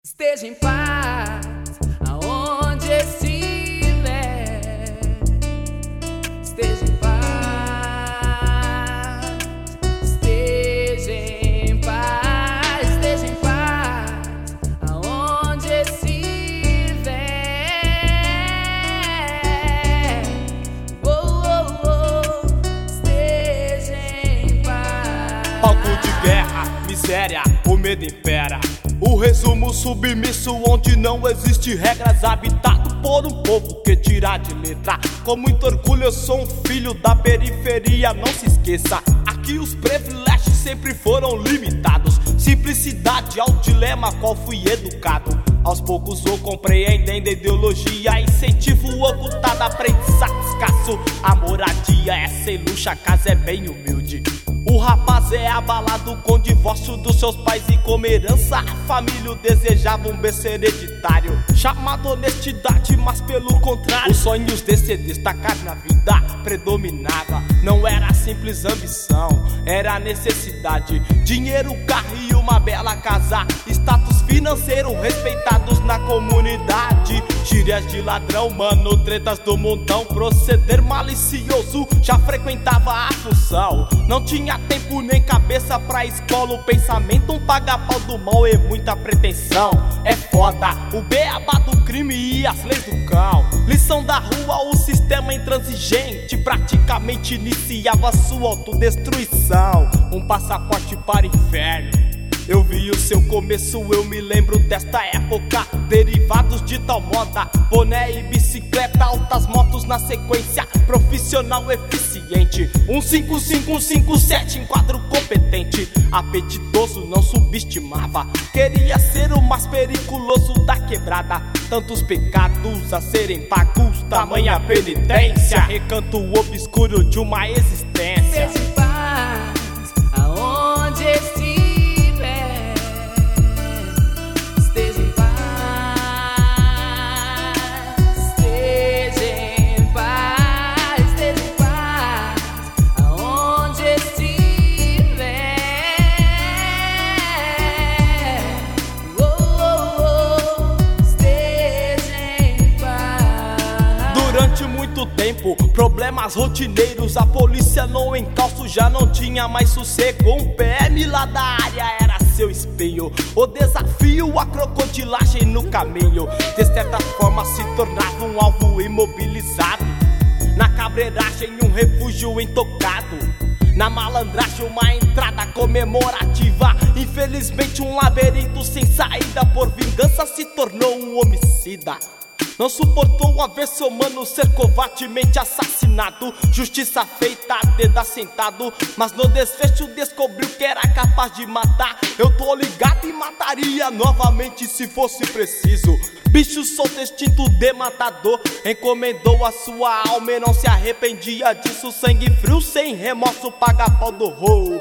Esteja em paz, aonde estiver. Esteja em paz, esteja em paz, esteja em paz, aonde estiver. Esteja em paz. Palco de guerra, miséria, o medo impera. O resumo submisso onde não existe regras, habitado por um povo que tira de letra. Com muito orgulho eu sou um filho da periferia, não se esqueça. Aqui os privilégios sempre foram limitados. Simplicidade ao dilema qual fui educado. Aos poucos vou compreendendo a ideologia. Incentivo ocultado, aprendizado escasso. A moradia é sem luxo, a casa é bem humilde. O rapaz é abalado com o divórcio dos seus pais e como herança a família desejava um berço hereditário, chamado honestidade, mas pelo contrário os sonhos de se destacar na vida predominava. Não era simples ambição, era necessidade. Dinheiro, carro e uma bela casa, status financeiro respeitados na comunidade. Gírias de ladrão, mano, tretas do mundão. Proceder malicioso, já frequentava a função. Não tinha tempo nem cabeça pra escola. O pensamento, um paga-pau do mal e muita pretensão. É foda, o beabá do crime e as leis do cão. Lição da rua, o sistema intransigente praticamente iniciava sua autodestruição. Um passaporte para o inferno. Eu vi o seu começo, eu me lembro desta época. Derivados de tal moda, boné e bicicleta, altas motos na sequência, profissional eficiente. 155, 157, enquadro competente. Apetitoso, não subestimava. Queria ser o mais periculoso da quebrada. Tantos pecados a serem pagos, tamanha penitência. Recanto obscuro de uma existência. Esteja em paz, aonde estiver. Durante muito tempo, problemas rotineiros. A polícia no encalço já não tinha mais sossego. Um PM lá da área era seu espelho. O desafio, a crocodilagem no caminho. De certa forma se tornava um alvo imobilizado. Na cabreiragem um refúgio intocado. Na malandragem uma entrada comemorativa. Infelizmente um labirinto sem saída. Por vingança se tornou um homicida. Não suportou a ver seu mano ser covardemente assassinado. Justiça feita a dedo assentado, mas no desfecho descobriu que era capaz de matar. Eu tô ligado e mataria novamente se fosse preciso. Bicho solto, instinto de matador, encomendou a sua alma e não se arrependia disso. Sangue frio, sem remorso, paga pau do rolo.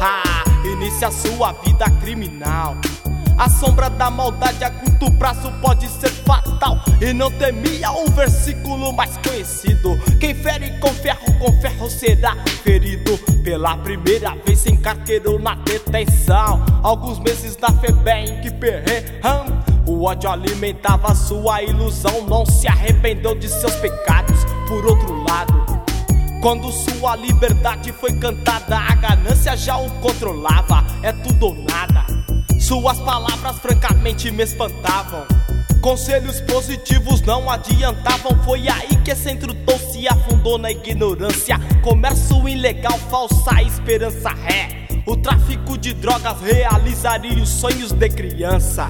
Inicia sua vida criminal. A sombra da maldade a curto prazo pode ser fatal. E não temia o versículo mais conhecido: quem fere com ferro será ferido. Pela primeira vez se encarqueirou na detenção. Alguns meses na FEBEM que perreram. O ódio alimentava sua ilusão. Não se arrependeu de seus pecados. Por outro lado, quando sua liberdade foi cantada, a ganância já o controlava. É tudo ou nada. Suas palavras francamente me espantavam. Conselhos positivos não adiantavam. Foi aí que esse instrutor se afundou na ignorância. Comércio ilegal, falsa esperança ré. O tráfico de drogas realizaria os sonhos de criança.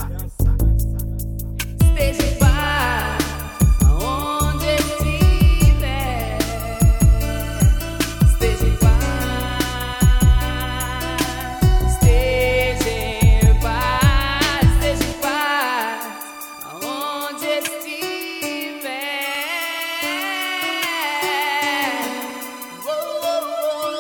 Esteja em paz, aonde estiver. Esteja em paz, esteja em paz, esteja em paz, aonde estiver.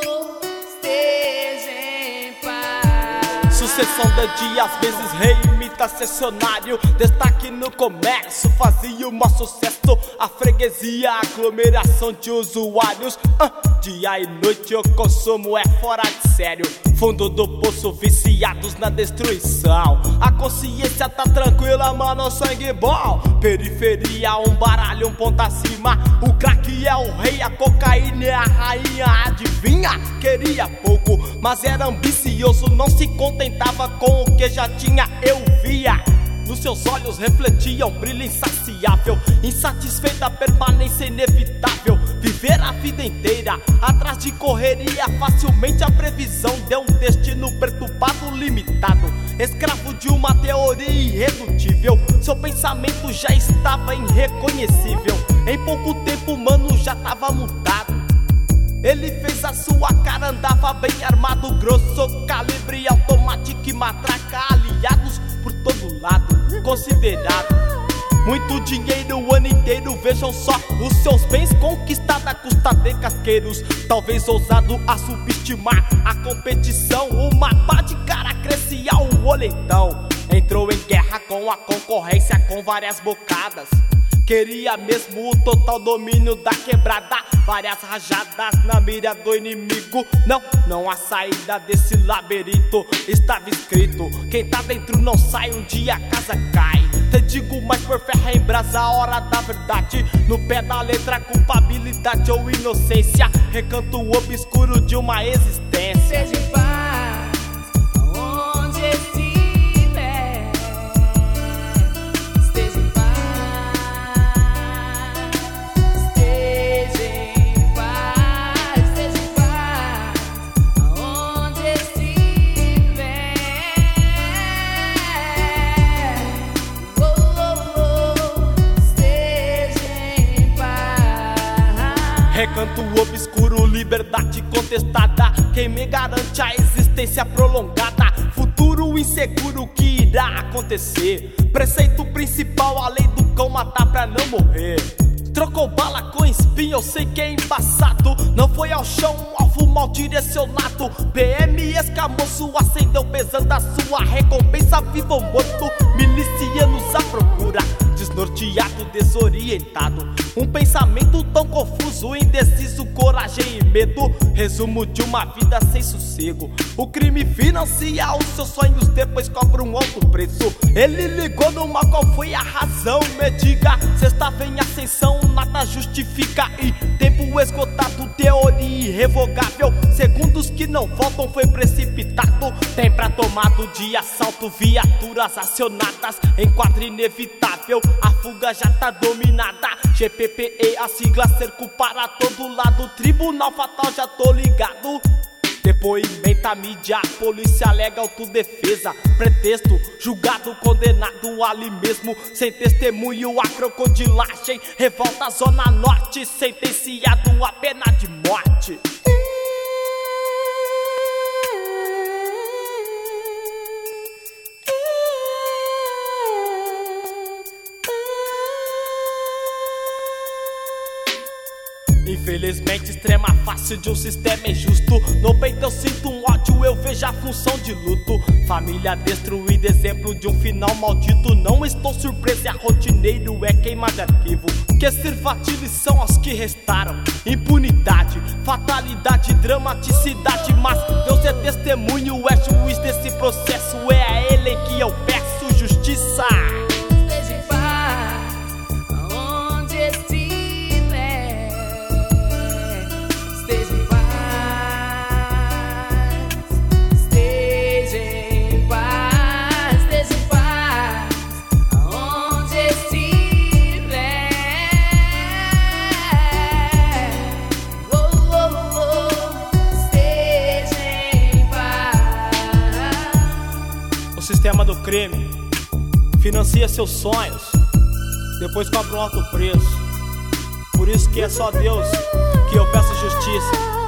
Esteja em paz. Sucessão de dias, vezes rei, vida cessionário, destaque no comércio, fazia o maior sucesso. A freguesia, aglomeração de usuários. Dia e noite o consumo é fora de sério. Fundo do poço, viciados na destruição. A consciência tá tranquila, mano, sangue bom. Periferia, um baralho, um ponto acima. O crack é o rei, a cocaína é a rainha. Adivinha? Queria pouco, mas era ambicioso. Não se contentava com o que já tinha, eu via. Nos seus olhos refletiam brilho insaciável. Insatisfeita, permanência inevitável. Viver a vida inteira atrás de correria. Facilmente a previsão deu um destino perturbado, limitado. Escravo de uma teoria irredutível. Seu pensamento já estava irreconhecível. Em pouco tempo, mano, já tava mudado. Ele fez a sua cara, andava bem armado. Grosso calibre, automático e matraca. Aliados por todo lado, considerado muito dinheiro o ano inteiro. Vejam só os seus bens conquistados à custa de casqueiros. Talvez ousado a subestimar a competição. Uma pá de cara crescia o olentão. Entrou em guerra com a concorrência com várias bocadas. Queria mesmo o total domínio da quebrada. Várias rajadas na mira do inimigo. Não há saída desse labirinto. Estava escrito: quem tá dentro não sai, um dia a casa cai. Te digo, mas por ferro em brasa, a hora da verdade. No pé da letra, culpabilidade ou inocência. Recanto obscuro de uma existência. Seja em paz, aonde estiver. Esteja em paz, esteja em paz, esteja em paz, aonde estiver. Esteja em paz. Recanto obscuro, liberdade contestada. Quem me garante a existência prolongada? Futuro inseguro, que irá acontecer? Preceito principal, a lei do cão, matar pra não morrer. Trocou bala com espinho, eu sei que é embaçado. Não foi ao chão, um alvo mal direcionado. PM escamoso acendeu pesando a sua recompensa. Vivo ou morto, milicianos à procura. Desnorteado, desorientado. Um pensamento tão confuso, indeciso, coragem e medo. Resumo de uma vida sem sossego. O crime financia os seus sonhos, depois cobra um alto preço. Ele ligou numa, qual foi a razão? Me diga, cê estava em ascensão, nada justifica. E tempo esgotado, teoria irrevogável. Segundos que não voltam, foi precipitado. Tem pra tomado de assalto, viaturas acionadas. Enquadro inevitável, a fuga já tá dominada. GPPE, a sigla, cerco para todo lado. Tribunal fatal, já tô ligado. Depoimento à mídia, polícia alega autodefesa. Pretexto, julgado, condenado ali mesmo. Sem testemunho, a crocodilagem. Revolta, Zona Norte, sentenciado a pena de morte. Infelizmente, extrema face de um sistema injusto. No peito eu sinto um ódio, eu vejo a função de luto. Família destruída, exemplo de um final maldito. Não estou surpreso, é rotineiro, é queima de arquivo. Que sirva de lição aos que restaram. Impunidade, fatalidade, dramaticidade. Mas Deus é testemunho, é juiz desse processo. É a Ele que eu peço justiça. Esteja em paz, aonde estiver. Esteja em paz, esteja em paz, esteja em paz, aonde estiver. Esteja em paz. O sistema do crime financia seus sonhos, depois cobra um alto preço. Por isso que é só Deus que eu peço justiça.